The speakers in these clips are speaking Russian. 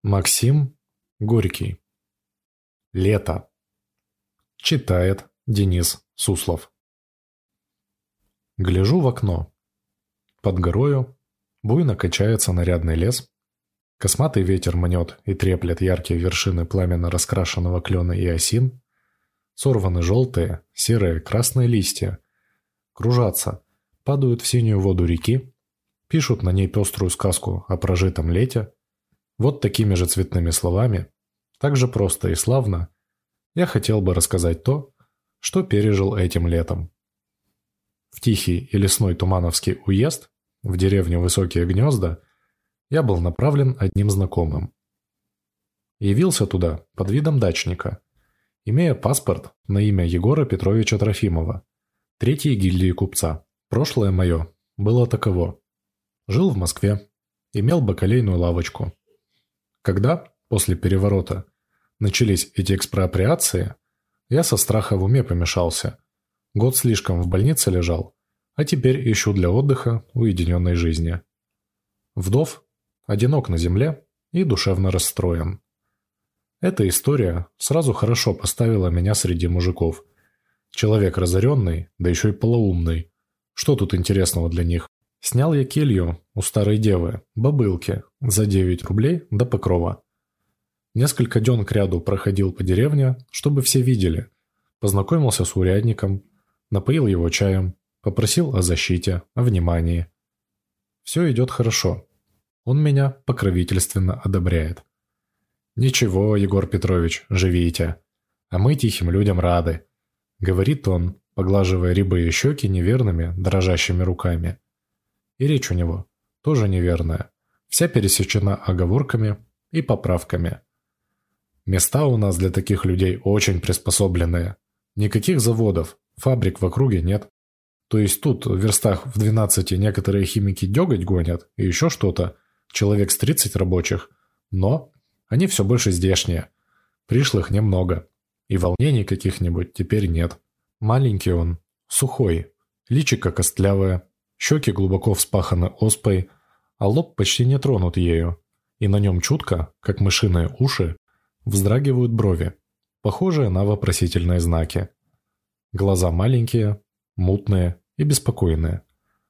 Максим Горький. Лето. Читает Денис Суслов. Гляжу в окно. Под горою буйно качается нарядный лес. Косматый ветер мнет и треплет яркие вершины пламенно раскрашенного клена и осин. Сорваны желтые, серые, красные листья. Кружатся, падают в синюю воду реки, пишут на ней пеструю сказку о прожитом лете. Вот такими же цветными словами, так же просто и славно, я хотел бы рассказать то, что пережил этим летом. В тихий и лесной Тумановский уезд, в деревню Высокие Гнезда, я был направлен одним знакомым. Явился туда под видом дачника, имея паспорт на имя Егора Петровича Трофимова, третьей гильдии купца. Прошлое мое было таково. Жил в Москве, имел бакалейную лавочку. Когда, после переворота, начались эти экспроприации, я со страха в уме помешался. Год слишком в больнице лежал, а теперь ищу для отдыха уединенной жизни. Вдов, одинок на земле и душевно расстроен. Эта история сразу хорошо поставила меня среди мужиков. Человек разоренный, да еще и полоумный. Что тут интересного для них? Снял я келью у старой девы, бабылки, за 9 рублей до покрова. Несколько дён кряду проходил по деревне, чтобы все видели. Познакомился с урядником, напоил его чаем, попросил о защите, о внимании. Все идет хорошо. Он меня покровительственно одобряет. «Ничего, Егор Петрович, живите. А мы тихим людям рады», — говорит он, поглаживая рябые щеки неверными, дрожащими руками. И речь у него тоже неверная, вся пересечена оговорками и поправками. Места у нас для таких людей очень приспособленные. Никаких заводов, фабрик в округе нет. То есть тут в верстах в 12 некоторые химики деготь гонят и еще что-то, человек с 30 рабочих, но они все больше здешние. Пришлых немного, и волнений каких-нибудь теперь нет. Маленький он, сухой, личико костлявое, щеки глубоко вспаханы оспой, а лоб почти не тронут ею, и на нем чутко, как мышиные уши, вздрагивают брови, похожие на вопросительные знаки. Глаза маленькие, мутные и беспокойные.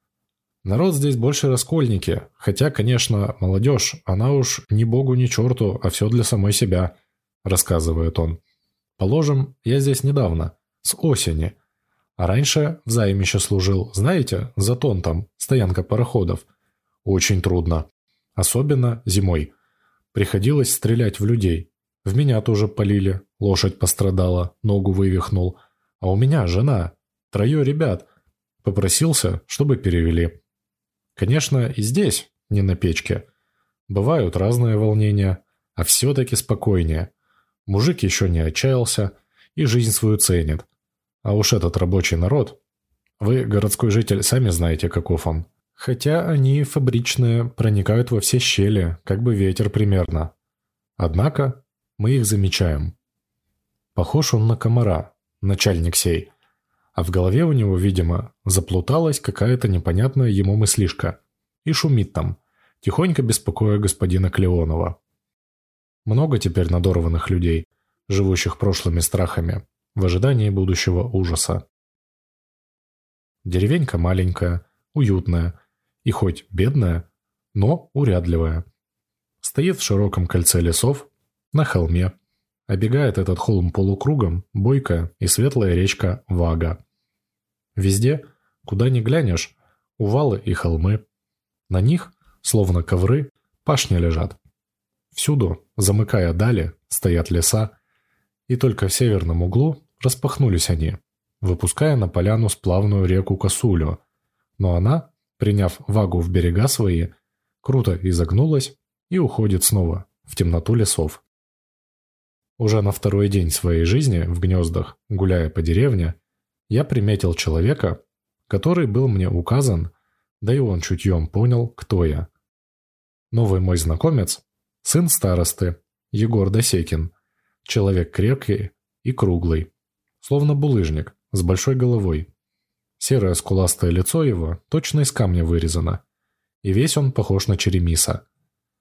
Народ здесь больше раскольники, хотя, конечно, молодежь, она уж ни богу, ни черту, а все для самой себя, рассказывает он. Положим, я здесь недавно, с осени. А раньше в займище служил, знаете, Затон там, стоянка пароходов. Очень трудно. Особенно зимой. Приходилось стрелять в людей. В меня тоже палили, лошадь пострадала, ногу вывихнул. А у меня жена, 3 ребят. Попросился, чтобы перевели. Конечно, и здесь, не на печке. Бывают разные волнения, а все-таки спокойнее. Мужик еще не отчаялся и жизнь свою ценит. А уж этот рабочий народ, вы, городской житель, сами знаете, каков он. Хотя они, фабричные, проникают во все щели, как бы ветер примерно. Однако мы их замечаем. Похож он на комара, начальник сей. А в голове у него, видимо, заплуталась какая-то непонятная ему мыслишка. И шумит там, тихонько беспокоя господина Клеонова. Много теперь надорванных людей, живущих прошлыми страхами, в ожидании будущего ужаса. Деревенька маленькая, уютная и хоть бедная, но урядливая. Стоит в широком кольце лесов, на холме. Обегает этот холм полукругом бойкая и светлая речка Вага. Везде, куда ни глянешь, увалы и холмы. На них, словно ковры, пашни лежат. Всюду, замыкая дали, стоят леса, и только в северном углу распахнулись они, выпуская на поляну сплавную реку Косулю, но она, приняв Вагу в берега свои, круто изогнулась и уходит снова в темноту лесов. Уже на 2-й день своей жизни в Гнездах, гуляя по деревне, я приметил человека, который был мне указан, да и он чутьем понял, кто я. Новый мой знакомец, сын старосты, Егор Досекин, человек крепкий и круглый, словно булыжник, с большой головой. Серое скуластое лицо его точно из камня вырезано, и весь он похож на черемиса.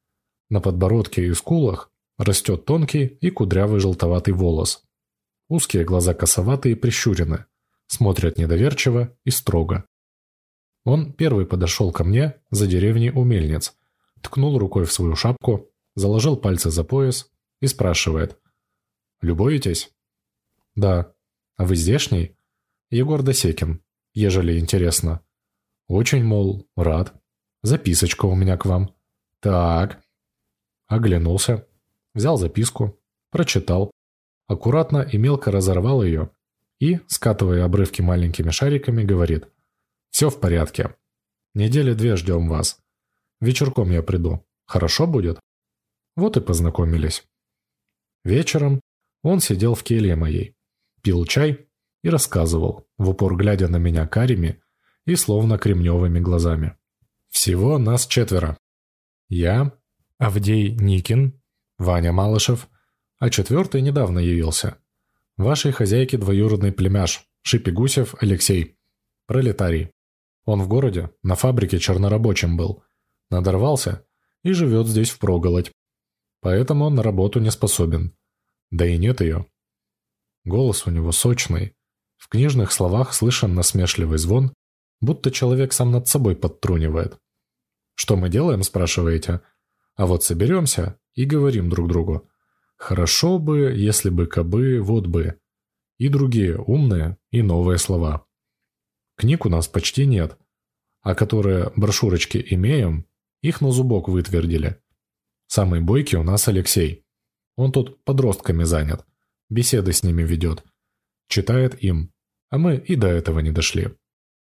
На подбородке и скулах растет тонкий и кудрявый желтоватый волос. Узкие глаза косоватые и прищурены, смотрят недоверчиво и строго. Он первый подошел ко мне за деревней у мельниц, ткнул рукой в свою шапку, заложил пальцы за пояс и спрашивает: «Любуетесь?» «Да. А вы здешний?» «Егор Досекин, ежели интересно». «Очень, мол, рад. Записочка у меня к вам». «Так». Оглянулся, взял записку, прочитал, аккуратно и мелко разорвал ее и, скатывая обрывки маленькими шариками, говорит: «Все в порядке. Недели 2 ждем вас. Вечерком я приду. Хорошо будет?» Вот и познакомились. Вечером он сидел в келье моей, пил чай и рассказывал, в упор глядя на меня карими и словно кремневыми глазами. Всего нас 4. Я, Авдей Никин, Ваня Малышев, а 4-й недавно явился. Вашей хозяйки двоюродный племяш, Шипи-Гусев Алексей, пролетарий. Он в городе, на фабрике чернорабочим был, надорвался и живет здесь впроголодь. Поэтому он на работу не способен. Да и нет ее. Голос у него сочный. В книжных словах слышен насмешливый звон, будто человек сам над собой подтрунивает. «Что мы делаем?» – спрашиваете. А вот соберемся и говорим друг другу: «Хорошо бы, если бы кабы, вот бы». И другие умные и новые слова. Книг у нас почти нет, а которые брошюрочки имеем, их на зубок вытвердили. Самый бойкий у нас Алексей. Он тут подростками занят, беседы с ними ведет, читает им, а мы и до этого не дошли.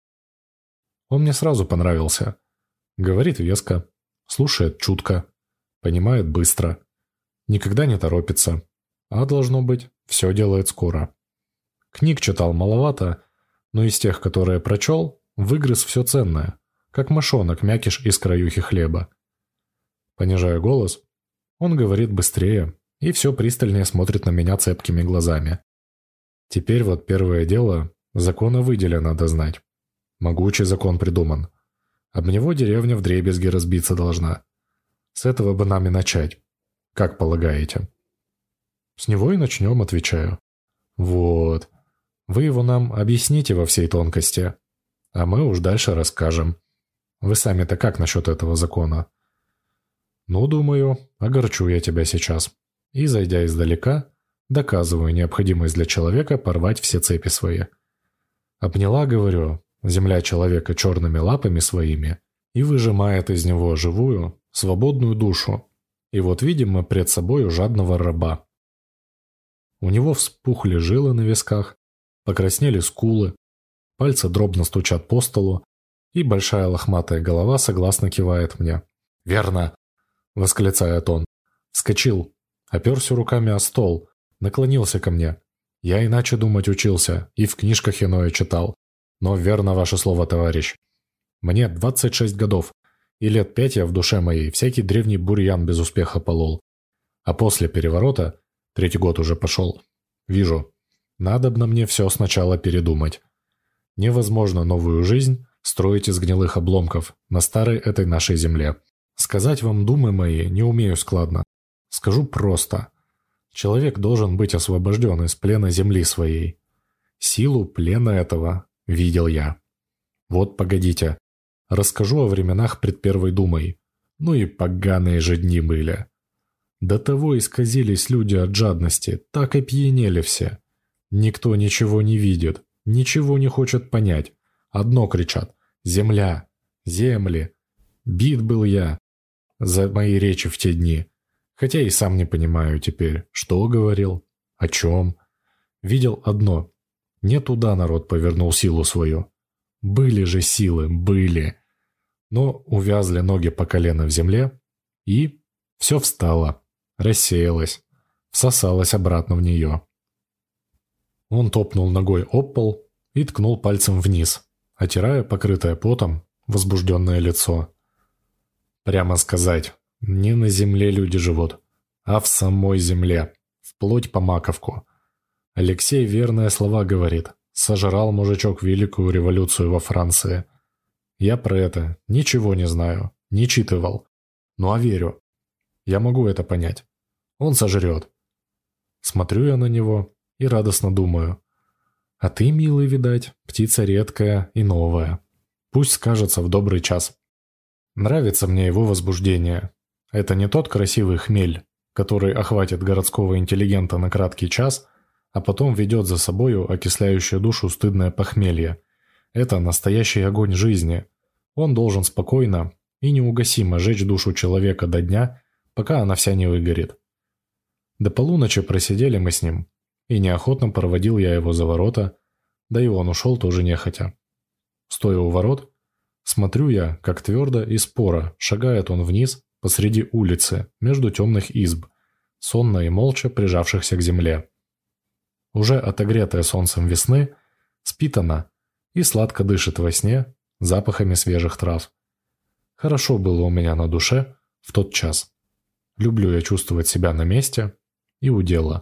Он мне сразу понравился. Говорит веско, слушает чутко, понимает быстро, никогда не торопится, а должно быть, все делает скоро. Книг читал маловато, но из тех, которые прочел, выгрыз все ценное, как мышонок мякиш из краюхи хлеба. Понижая голос, он говорит быстрее и все пристальнее смотрит на меня цепкими глазами. Теперь вот первое дело – закона выделя надо знать. Могучий закон придуман. Об него деревня вдребезги разбиться должна. С этого бы нам и начать. Как полагаете? С него и начнем, отвечаю. Вот. Вы его нам объясните во всей тонкости, а мы уж дальше расскажем. Вы сами-то как насчет этого закона? Ну, думаю, огорчу я тебя сейчас. И, зайдя издалека, доказываю необходимость для человека порвать все цепи свои. Обняла, говорю, земля человека черными лапами своими и выжимает из него живую, свободную душу. И вот видим мы пред собою жадного раба. У него вспухли жилы на висках, покраснели скулы, пальцы дробно стучат по столу, и большая лохматая голова согласно кивает мне. «Верно!» — восклицает он. Вскочил, оперся руками о стол, наклонился ко мне. Я иначе думать учился и в книжках иное читал. Но верно ваше слово, товарищ. Мне 26 годов, и лет 5 я в душе моей всякий древний бурьян без успеха полол. А после переворота, 3-й год уже пошел, вижу, надобно мне все сначала передумать. Невозможно новую жизнь строить из гнилых обломков на старой этой нашей земле. Сказать вам думы мои не умею складно. Скажу просто. Человек должен быть освобожден из плена земли своей. Силу плена этого видел я. Вот погодите. Расскажу о временах пред Первой Думой. Ну и поганые же дни были. До того исказились люди от жадности, так и пьянели все. Никто ничего не видит, ничего не хочет понять. Одно кричат: «Земля! Земли!» Бит был я за мои речи в те дни. Хотя и сам не понимаю теперь, что говорил, о чем. Видел одно. Не туда народ повернул силу свою. Были же силы, были. Но увязли ноги по колено в земле, и все встало, рассеялось, всосалось обратно в нее. Он топнул ногой об пол и ткнул пальцем вниз, отирая покрытое потом возбужденное лицо. Прямо сказать, не на земле люди живут, а в самой земле, вплоть по маковку. Алексей верные слова говорит. Сожрал мужичок великую революцию во Франции. Я про это ничего не знаю, не читывал. Ну а верю. Я могу это понять. Он сожрет. Смотрю я на него и радостно думаю. А ты, милый, видать, птица редкая и новая. Пусть скажется в добрый час. Нравится мне его возбуждение. Это не тот красивый хмель, который охватит городского интеллигента на краткий час, а потом ведет за собою окисляющее душу стыдное похмелье. Это настоящий огонь жизни. Он должен спокойно и неугасимо жечь душу человека до дня, пока она вся не выгорит. До полуночи просидели мы с ним, и неохотно проводил я его за ворота, да и он ушел тоже нехотя. Стоя у ворот, смотрю я, как твердо и споро шагает он вниз посреди улицы, между темных изб, сонно и молча прижавшихся к земле. Уже отогретая солнцем весны, спит она и сладко дышит во сне запахами свежих трав. Хорошо было у меня на душе в тот час. Люблю я чувствовать себя на месте и у дела.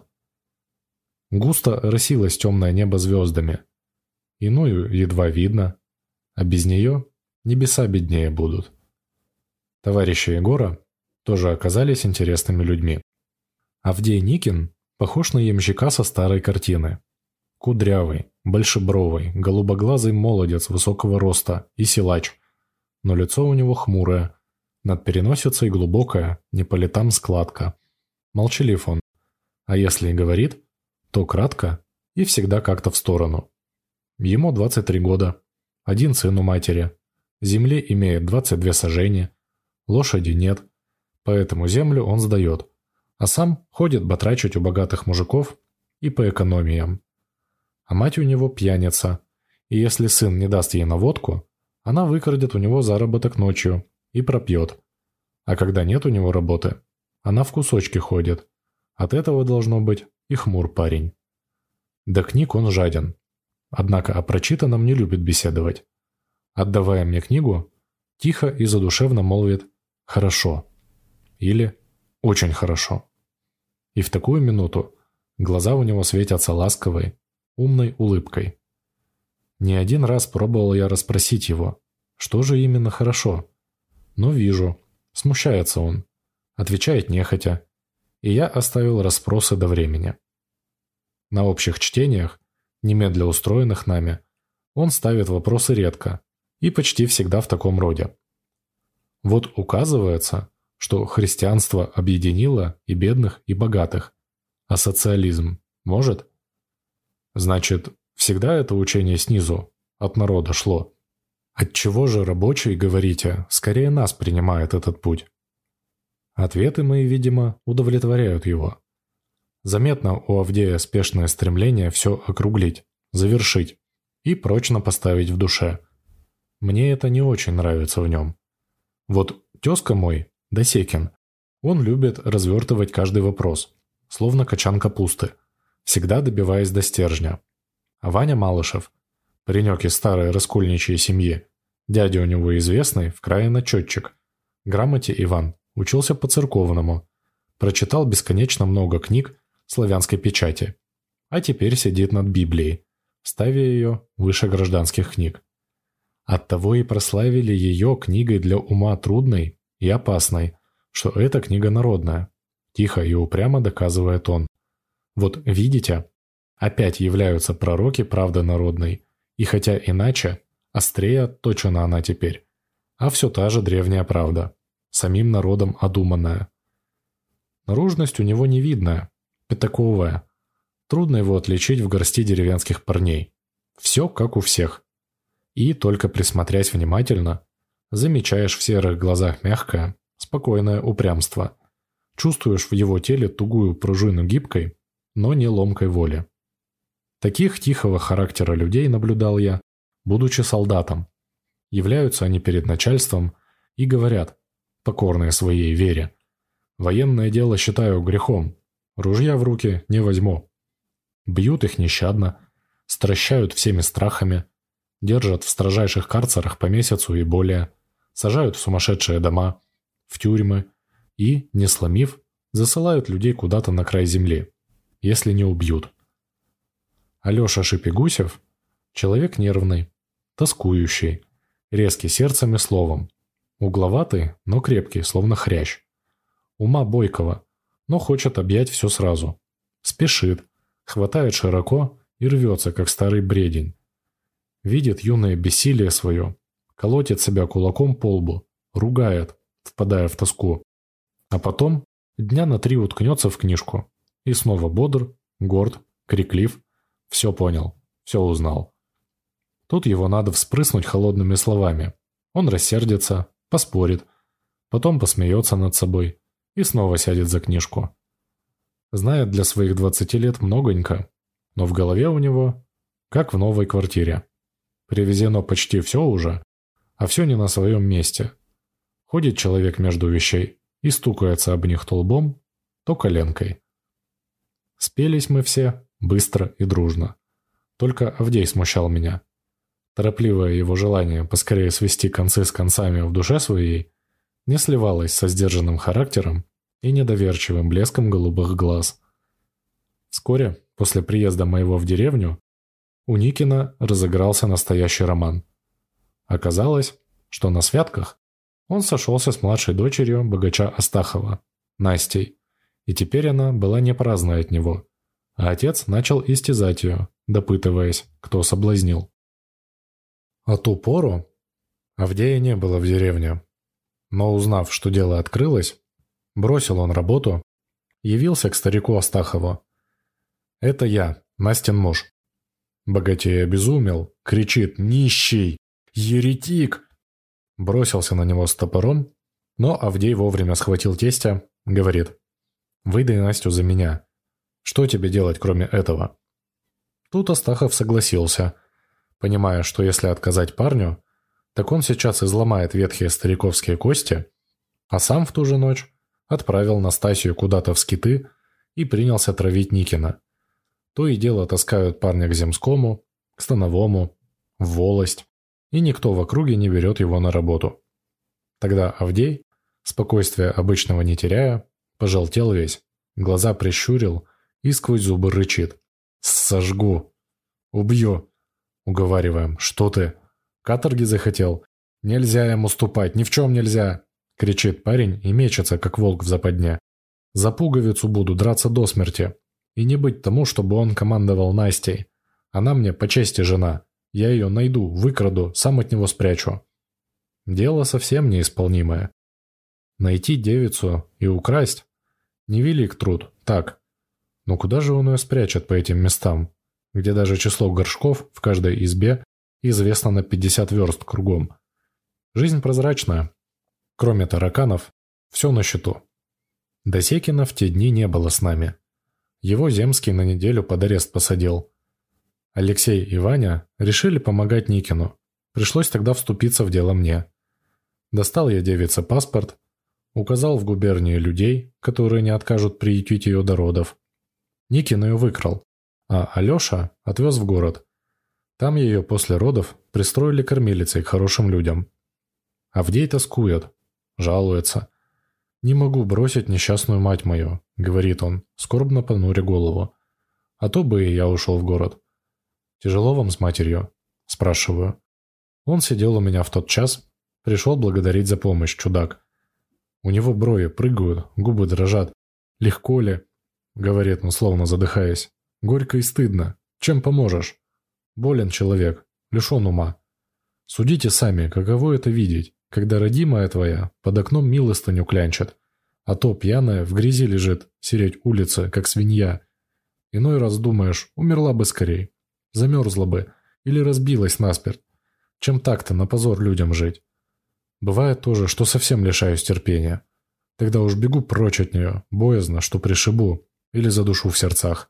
Густо росилось темное небо звездами. Иную едва видно, а без нее небеса беднее будут. Товарищи Егора тоже оказались интересными людьми. Авдей Никин похож на ямщика со старой картины. Кудрявый, большебровый, голубоглазый молодец высокого роста и силач, но лицо у него хмурое, над переносицей глубокая, не по летам складка. Молчалив он, а если и говорит, то кратко и всегда как-то в сторону. Ему 23 года, один сын у матери, земли имеет 22 сажени, лошади нет, поэтому землю он сдает, а сам ходит батрачить у богатых мужиков и по экономиям. А мать у него пьяница, и если сын не даст ей на водку, она выкрадет у него заработок ночью и пропьет. А когда нет у него работы, она в кусочки ходит. От этого должно быть и хмур парень. До книг он жаден, однако о прочитанном не любит беседовать. Отдавая мне книгу, тихо и задушевно молвит «хорошо» или «очень хорошо». И в такую минуту глаза у него светятся ласковой, умной улыбкой. Не один раз пробовал я расспросить его, что же именно хорошо. Но вижу, смущается он, отвечает нехотя, и я оставил расспросы до времени. На общих чтениях, немедля устроенных нами, он ставит вопросы редко и почти всегда в таком роде. Вот указывается, что христианство объединило и бедных, и богатых, а социализм может? Значит, всегда это учение снизу, от народа шло. Отчего же рабочие, говорите, скорее нас принимает этот путь? Ответы мои, видимо, удовлетворяют его. Заметно у Авдея спешное стремление все округлить, завершить и прочно поставить в душе. Мне это не очень нравится в нем. Вот тезка мой, Досекин, он любит развертывать каждый вопрос, словно качан капусты, всегда добиваясь до стержня. А Ваня Малышев, паренек из старой раскольничьей семьи, дядя у него известный, вкрае начетчик, грамоте Иван, учился по-церковному, прочитал бесконечно много книг славянской печати, а теперь сидит над Библией, ставя ее выше гражданских книг. Оттого и прославили ее книгой для ума трудной и опасной, что эта книга народная, тихо и упрямо доказывает он. Вот видите, опять являются пророки правды народной, и хотя иначе, острее отточена она теперь, а все та же древняя правда, самим народом одуманная. Наружность у него не видная, пятаковая, трудно его отличить в горсти деревенских парней. Все как у всех. И, только присмотрясь внимательно, замечаешь в серых глазах мягкое, спокойное упрямство. Чувствуешь в его теле тугую пружину гибкой, но не ломкой воли. Таких тихого характера людей наблюдал я, будучи солдатом. Являются они перед начальством и говорят, покорные своей вере: «Военное дело считаю грехом, ружья в руки не возьму». Бьют их нещадно, стращают всеми страхами, держат в строжайших карцерах по месяцу и более, сажают в сумасшедшие дома, в тюрьмы и, не сломив, засылают людей куда-то на край земли, если не убьют. Алеша Шипигусев – человек нервный, тоскующий, резкий сердцем и словом, угловатый, но крепкий, словно хрящ. ума бойкого, но хочет объять все сразу. Спешит, хватает широко и рвется, как старый бредень. Видит юное бессилие свое, колотит себя кулаком по лбу, ругает, впадая в тоску. А потом дня на 3 уткнется в книжку и снова бодр, горд, криклив, все понял, все узнал. Тут его надо вспрыснуть холодными словами. Он рассердится, поспорит, потом посмеется над собой и снова сядет за книжку. Знает для своих 20 лет многонько, но в голове у него, как в новой квартире. Привезено почти все уже, а все не на своем месте. Ходит человек между вещей и стукается об них то лбом, то коленкой. Спелись мы все быстро и дружно. Только Авдей смущал меня. Торопливое его желание поскорее свести концы с концами в душе своей не сливалось со сдержанным характером и недоверчивым блеском голубых глаз. Вскоре, после приезда моего в деревню, у Никина разыгрался настоящий роман. Оказалось, что на святках он сошелся с младшей дочерью богача Астахова, Настей, и теперь она была не праздная от него, а отец начал истязать ее, допытываясь, кто соблазнил. А ту пору Авдея не было в деревне, но, узнав, что дело открылось, бросил он работу, явился к старику Астахову. «Это я, Настин муж». Богатей обезумел, кричит: «Нищий! Еретик!» Бросился на него с топором, но Авдей вовремя схватил тестя, говорит: «Выдай Настю за меня. Что тебе делать, кроме этого?» Тут Астахов согласился, понимая, что если отказать парню, так он сейчас изломает ветхие стариковские кости, а сам в ту же ночь отправил Настасью куда-то в скиты и принялся травить Никина. То и дело таскают парня к земскому, к становому, в волость, и никто в округе не берет его на работу. Тогда Авдей, спокойствия обычного не теряя, пожелтел весь, глаза прищурил и сквозь зубы рычит: «Сожгу! Убью!» Уговариваем: «Что ты? Каторги захотел? Нельзя ему ступать, ни в чем нельзя!» Кричит парень и мечется, как волк в западне. «За пуговицу буду драться до смерти. И не быть тому, чтобы он командовал Настей. Она мне по чести жена. Я ее найду, выкраду, сам от него спрячу». Дело совсем неисполнимое. Найти девицу и украсть – невелик труд, так. Но куда же он ее спрячет по этим местам, где даже число горшков в каждой избе известно на 50 верст кругом? Жизнь прозрачная. Кроме тараканов, все на счету. Досекина в те дни не было с нами. Его Земский на неделю под арест посадил. Алексей и Ваня решили помогать Никину. Пришлось тогда вступиться в дело мне. Достал я девице паспорт, указал в губернии людей, которые не откажут приютить ее до родов. Никин ее выкрал, а Алеша отвез в город. Там ее после родов пристроили кормилицей к хорошим людям. Авдей тоскует, жалуется. «Не могу бросить несчастную мать мою», — говорит он, скорбно понуря голову. «А то бы и я ушел в город». «Тяжело вам с матерью?» — спрашиваю. Он сидел у меня в тот час, пришел благодарить за помощь, чудак. У него брови прыгают, губы дрожат. «Легко ли?» — говорит он, словно задыхаясь. «Горько и стыдно. Чем поможешь? Болен человек, лишен ума. Судите сами, каково это видеть, когда родимая твоя под окном милостыню клянчит, а то пьяная в грязи лежит, сереть улицы, как свинья. Иной раз думаешь, умерла бы скорей, замерзла бы или разбилась насмерть, чем так-то на позор людям жить. Бывает тоже, что совсем лишаюсь терпения. Тогда уж бегу прочь от нее, боязно, что пришибу или задушу в сердцах».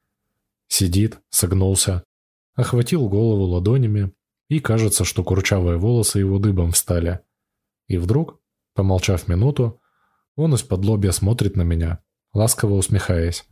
Сидит, согнулся, охватил голову ладонями, и кажется, что курчавые волосы его дыбом встали. И вдруг, помолчав минуту, он из-подлобья смотрит на меня, ласково усмехаясь.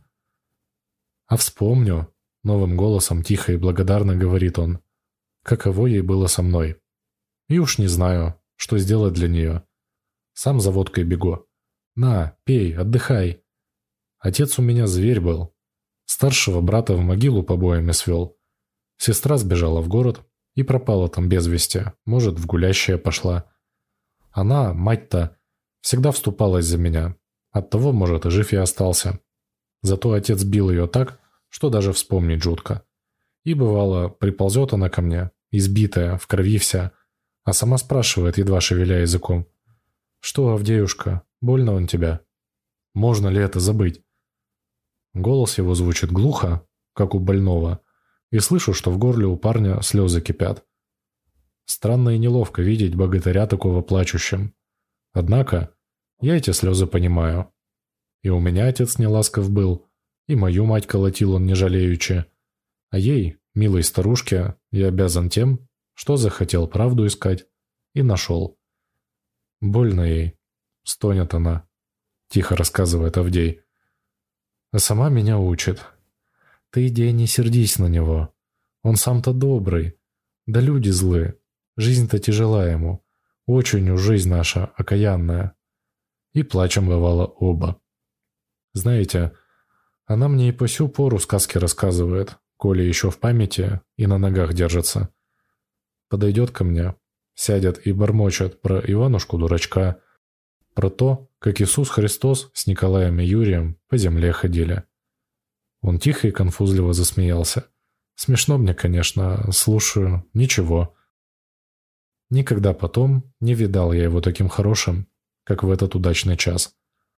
«А вспомню», — новым голосом тихо и благодарно говорит он, «каково ей было со мной. И уж не знаю, что сделать для нее. Сам за водкой бегу. На, пей, отдыхай. Отец у меня зверь был. Старшего брата в могилу побоями свел. Сестра сбежала в город и пропала там без вести, может, в гулящее пошла. Она, мать-то, всегда вступалась за меня. Оттого, может, и жив я остался. Зато отец бил ее так, что даже вспомнить жутко. И бывало, приползет она ко мне, избитая, в крови вся, а сама спрашивает, едва шевеля языком: «Что, Авдеюшка, больно он тебя? Можно ли это забыть?» Голос его звучит глухо, как у больного, и слышу, что в горле у парня слезы кипят. Странно и неловко видеть богатыря такого плачущим. Однако я эти слезы понимаю. И у меня отец неласков был, и мою мать колотил он не жалеючи. А ей, милой старушке, я обязан тем, что захотел правду искать и нашел. Больно ей, стонет она, тихо рассказывает Авдей. А сама меня учит. Ты иди не сердись на него. Он сам-то добрый. Да люди злые. Жизнь-то тяжела ему. Очень уж жизнь наша окаянная. И плачем бывало оба. Знаете, она мне и по сю пору сказки рассказывает, коли еще в памяти и на ногах держится. Подойдет ко мне, сядет и бормочет про Иванушку-дурачка, про то, как Иисус Христос с Николаем и Юрием по земле ходили. Он тихо и конфузливо засмеялся. Смешно мне, конечно, слушаю, ничего. Никогда потом не видал я его таким хорошим, как в этот удачный час.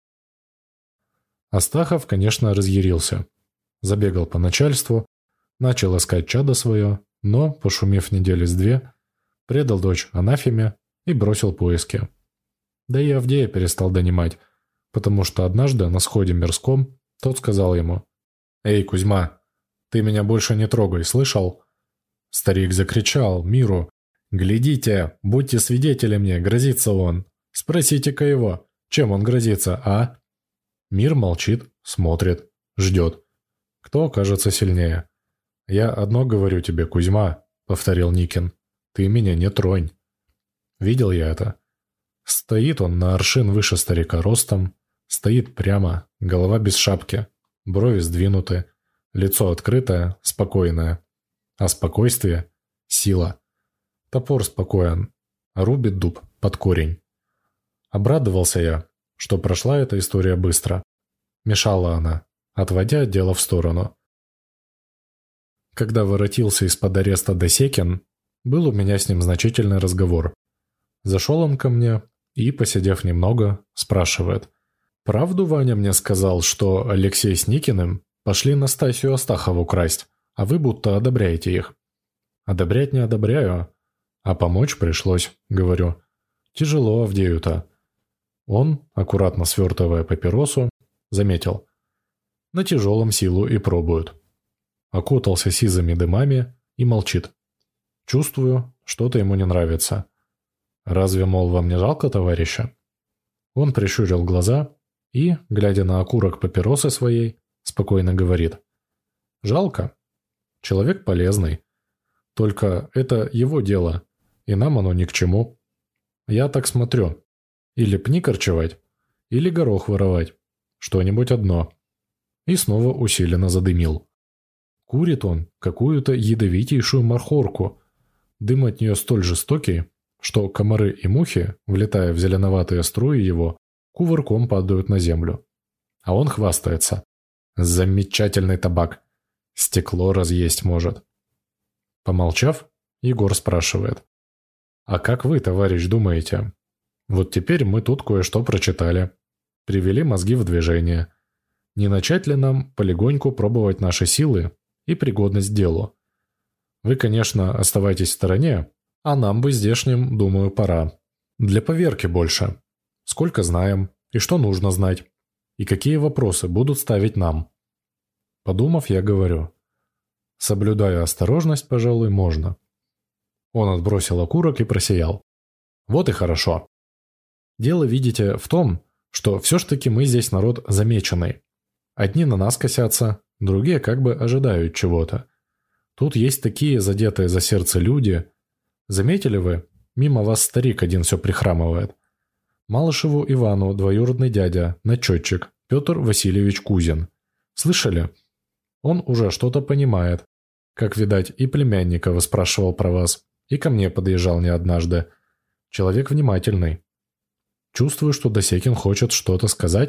Астахов, конечно, разъярился. Забегал по начальству, начал искать чадо свое, но, пошумев недели с две, предал дочь анафеме и бросил поиски. Да и Авдея перестал донимать, потому что однажды на сходе мирском тот сказал ему: «Эй, Кузьма, ты меня больше не трогай, слышал?» Старик закричал миру: «Глядите, будьте свидетели мне, грозится он. Спросите-ка его, чем он грозится, а?» Мир молчит, смотрит, ждет. Кто окажется сильнее? «Я одно говорю тебе, Кузьма», — повторил Никин. «Ты меня не тронь». Видел я это. Стоит он на аршин выше старика ростом, стоит прямо, голова без шапки, брови сдвинуты, лицо открытое, спокойное. А спокойствие — сила. Топор спокоен, а рубит дуб под корень. Обрадовался я, что прошла эта история быстро. Мешала она, отводя дело в сторону. Когда воротился из-под ареста Досекин, был у меня с ним значительный разговор. Зашел он ко мне и, посидев немного, спрашивает: «Правду Ваня мне сказал, что Алексей с Никиным пошли Настасью Астахову красть, а вы будто одобряете их?» «Одобрять не одобряю, а помочь пришлось», — говорю. «Тяжело Авдею-то». Он, аккуратно свертывая папиросу, заметил: «На тяжелом силу и пробуют». Окутался сизыми дымами и молчит. Чувствую, что-то ему не нравится. «Разве, мол, вам не жалко товарища?» Он прищурил глаза и, глядя на окурок папиросы своей, спокойно говорит: «Жалко. Человек полезный. Только это его дело, и нам оно ни к чему. Я так смотрю. Или пни корчевать, или горох воровать. Что-нибудь одно». И снова усиленно задымил. Курит он какую-то ядовитейшую махорку. Дым от нее столь жестокий, что комары и мухи, влетая в зеленоватые струи его, кувырком падают на землю. А он хвастается: «Замечательный табак. Стекло разъесть может». Помолчав, Егор спрашивает: «А как вы, товарищ, думаете? Вот теперь мы тут кое-что прочитали. Привели мозги в движение. Не начать ли нам полегоньку пробовать наши силы и пригодность к делу? Вы, конечно, оставайтесь в стороне, а нам бы здешним, думаю, пора. Для поверки больше. Сколько знаем, и что нужно знать, и какие вопросы будут ставить нам». Подумав, я говорю: «Соблюдая осторожность, пожалуй, можно». Он отбросил окурок и просиял: «Вот и хорошо. Дело, видите, в том, что все ж таки мы здесь народ замеченный. Одни на нас косятся, другие как бы ожидают чего-то. Тут есть такие задетые за сердце люди. Заметили вы, мимо вас старик один все прихрамывает. Малышеву Ивану двоюродный дядя, начетчик, Петр Васильевич Кузин. Слышали? Он уже что-то понимает. Как видать, и племянника выспрашивал про вас, и ко мне подъезжал не однажды. Человек внимательный. Чувствую, что Досекин хочет что-то сказать,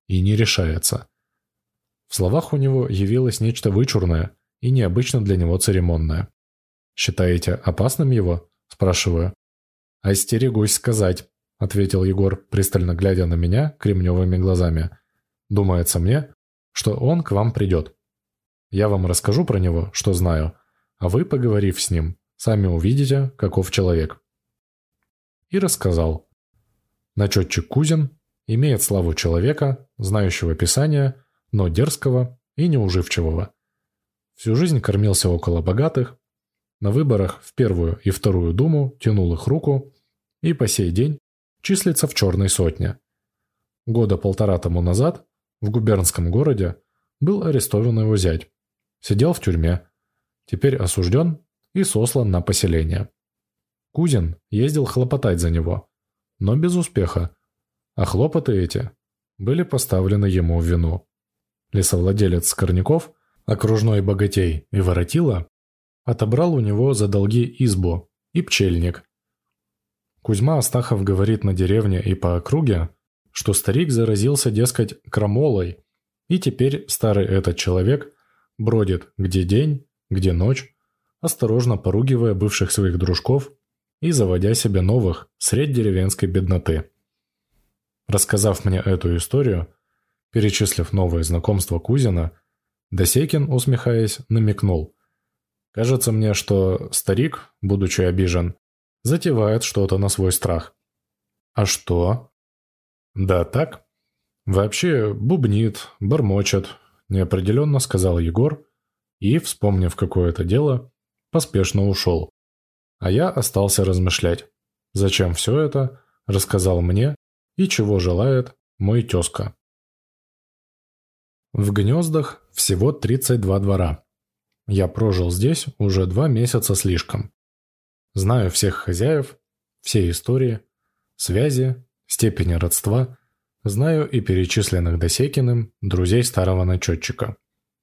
и не решается. В словах у него явилось нечто вычурное и необычно для него церемонное. «Считаете опасным его?» – спрашиваю. «Остерегусь сказать», – ответил Егор, пристально глядя на меня кремневыми глазами. «Думается мне, что он к вам придет. Я вам расскажу про него, что знаю, а вы, поговорив с ним, сами увидите, каков человек». И рассказал. Начетчик Кузин имеет славу человека, знающего Писание, но дерзкого и неуживчивого. Всю жизнь кормился около богатых, на выборах в первую и вторую думу тянул их руку и по сей день числится в черной сотне. Года полтора тому назад в губернском городе был арестован его зять. Сидел в тюрьме, теперь осужден и сослан на поселение. Кузин ездил хлопотать за него, но без успеха, а хлопоты эти были поставлены ему в вину. Лесовладелец Скорняков, окружной богатей и воротила, отобрал у него за долги избу и пчельник. Кузьма Астахов говорит на деревне и по округе, что старик заразился, дескать, крамолой, и теперь старый этот человек бродит где день, где ночь, осторожно поругивая бывших своих дружков и заводя себе новых средь деревенской бедноты. Рассказав мне эту историю, перечислив новые знакомства Кузина, Досекин, усмехаясь, намекнул. «Кажется мне, что старик, будучи обижен, затевает что-то на свой страх». «А что?» «Да так. Вообще бубнит, бормочет», – неопределенно сказал Егор и, вспомнив какое-то дело, поспешно ушел. А я остался размышлять, зачем все это рассказал мне и чего желает мой тезка. В Гнездах всего 32 двора. Я прожил здесь уже 2 месяца слишком. Знаю всех хозяев, все истории, связи, степени родства, знаю и перечисленных Досекиным друзей старого начетчика.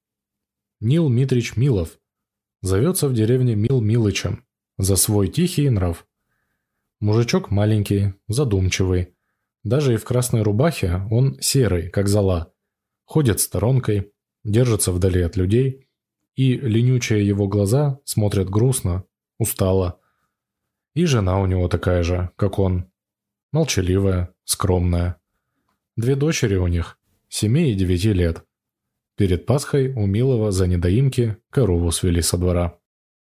Нил Митрич Милов зовется в деревне Мил Милычем за свой тихий нрав. Мужичок маленький, задумчивый, даже и в красной рубахе он серый, как зола, ходит сторонкой, держится вдали от людей, и ленючие его глаза смотрят грустно, устало. И жена у него такая же, как он, молчаливая, скромная. 2 дочери у них, 7 и 9 лет. Перед Пасхой у Милова за недоимки корову свели со двора.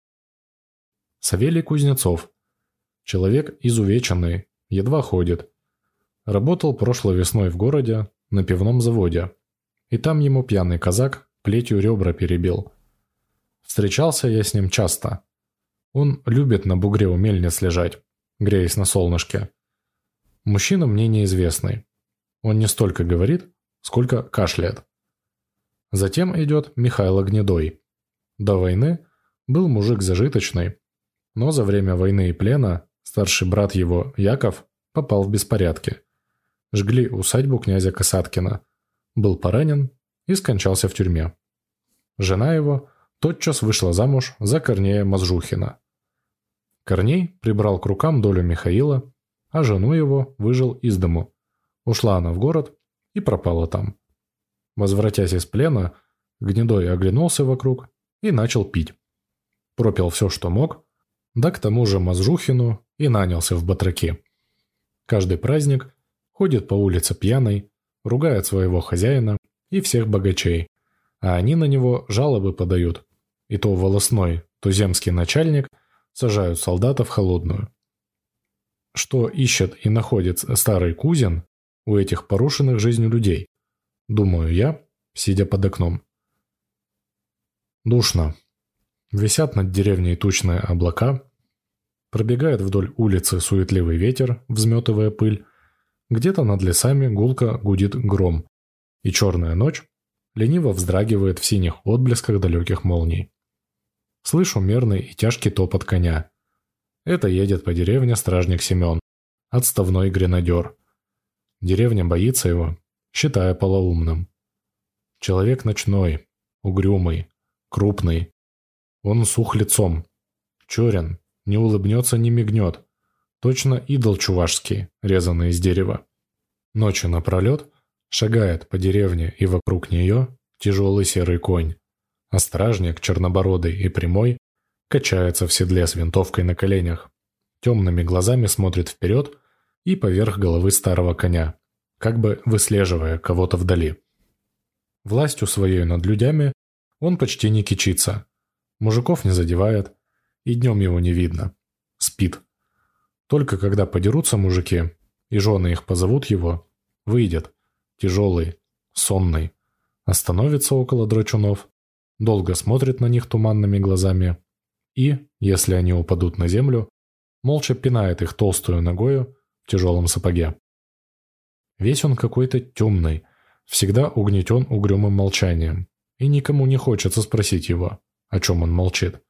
Савелий Кузнецов. Человек изувеченный, едва ходит. Работал прошлой весной в городе на пивном заводе. И там ему пьяный казак плетью ребра перебил. Встречался я с ним часто. Он любит на бугре у мельниц лежать, греясь на солнышке. Мужчина мне неизвестный. Он не столько говорит, сколько кашляет. Затем идет Михайло Гнедой. До войны был мужик зажиточный, но за время войны и плена старший брат его, Яков, попал в беспорядки. Жгли усадьбу князя Касаткина. Был поранен и скончался в тюрьме. Жена его тотчас вышла замуж за Корнея Мазжухина. Корней прибрал к рукам долю Михаила, а жену его выжил из дому. Ушла она в город и пропала там. Возвратясь из плена, Гнедой оглянулся вокруг и начал пить. Пропил все, что мог, да к тому же Мазжухину и нанялся в батраки. Каждый праздник ходит по улице пьяный, ругает своего хозяина и всех богачей, а они на него жалобы подают. И то волостной, то земский начальник сажают солдата в холодную. Что ищет и находит старый Кузин у этих порушенных жизнью людей? Думаю я, сидя под окном. Душно. Висят над деревней тучные облака, пробегает вдоль улицы суетливый ветер, взметывая пыль, где-то над лесами гулко гудит гром, и черная ночь лениво вздрагивает в синих отблесках далеких молний. Слышу мерный и тяжкий топот коня. Это едет по деревне стражник Семен, отставной гренадер. Деревня боится его, считая полоумным. Человек ночной, угрюмый, крупный. Он сух лицом, черен, не улыбнется, не мигнет. Точно идол чувашский, резанный из дерева. Ночью напролет Шагает по деревне, и вокруг нее тяжелый серый конь, а стражник, чернобородый и прямой, качается в седле с винтовкой на коленях, темными глазами смотрит вперед и поверх головы старого коня, как бы выслеживая кого-то вдали. Властью своей над людьми он почти не кичится, мужиков не задевает, и днем его не видно. Спит. Только когда подерутся мужики, и жены их позовут его, выйдет, тяжелый, сонный, остановится около драчунов, долго смотрит на них туманными глазами и, если они упадут на землю, молча пинает их толстую ногою в тяжелом сапоге. Весь он какой-то темный, всегда угнетен угрюмым молчанием, и никому не хочется спросить его, о чем он молчит.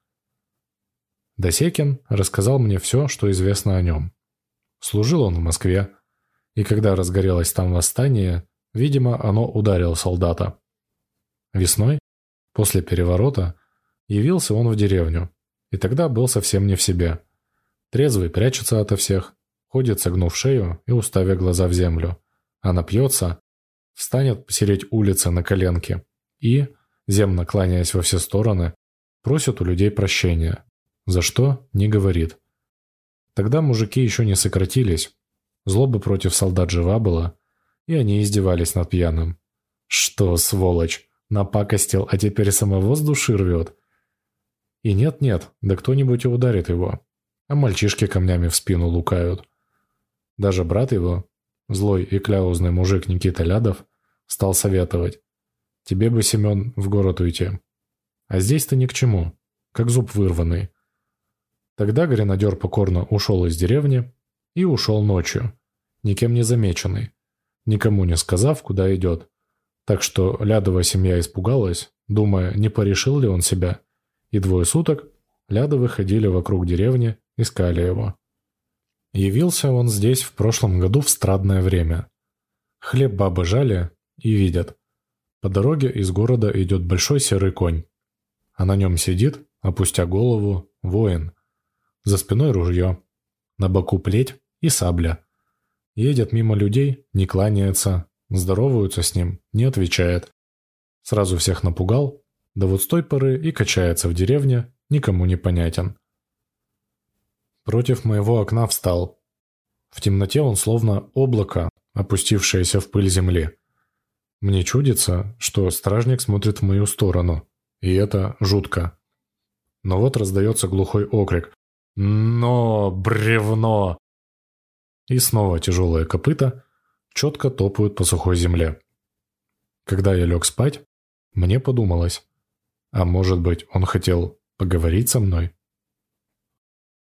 Досекин рассказал мне все, что известно о нем. Служил он в Москве, и когда разгорелось там восстание, видимо, оно ударило солдата. Весной, после переворота, явился он в деревню, и тогда был совсем не в себе. Трезвый прячется ото всех, ходит согнув шею и уставя глаза в землю, а напьется, встанет посередь улицы на коленки и, земно кланяясь во все стороны, просит у людей прощения. За что – не говорит. Тогда мужики еще не сократились, злоба против солдат жива была, и они издевались над пьяным. Что, сволочь, напакостил, а теперь самого с души рвет? И нет-нет, да кто-нибудь и ударит его, а мальчишки камнями в спину лукают. Даже брат его, злой и кляузный мужик Никита Лядов, стал советовать: «Тебе бы, Семен, в город уйти. А здесь-то ни к чему, как зуб вырванный». Тогда гренадер покорно ушел из деревни и ушел ночью, никем не замеченный, никому не сказав, куда идет. Так что Лядова семья испугалась, думая, не порешил ли он себя, и 2 суток Лядовы ходили вокруг деревни, искали его. Явился он здесь в прошлом году в страдное время. Хлеб бабы жали и видят. По дороге из города идет большой серый конь, а на нем сидит, опустя голову, воин. За спиной ружье, на боку плеть и сабля. Едет мимо людей, не кланяется, здороваются с ним, не отвечает. Сразу всех напугал, да вот с той поры и качается в деревне, никому не понятен. Против моего окна встал. В темноте он словно облако, опустившееся в пыль земли. Мне чудится, что стражник смотрит в мою сторону, и это жутко. Но вот раздается глухой окрик: «Но, бревно!» И снова тяжелые копыта четко топают по сухой земле. Когда я лег спать, мне подумалось, а может быть, он хотел поговорить со мной?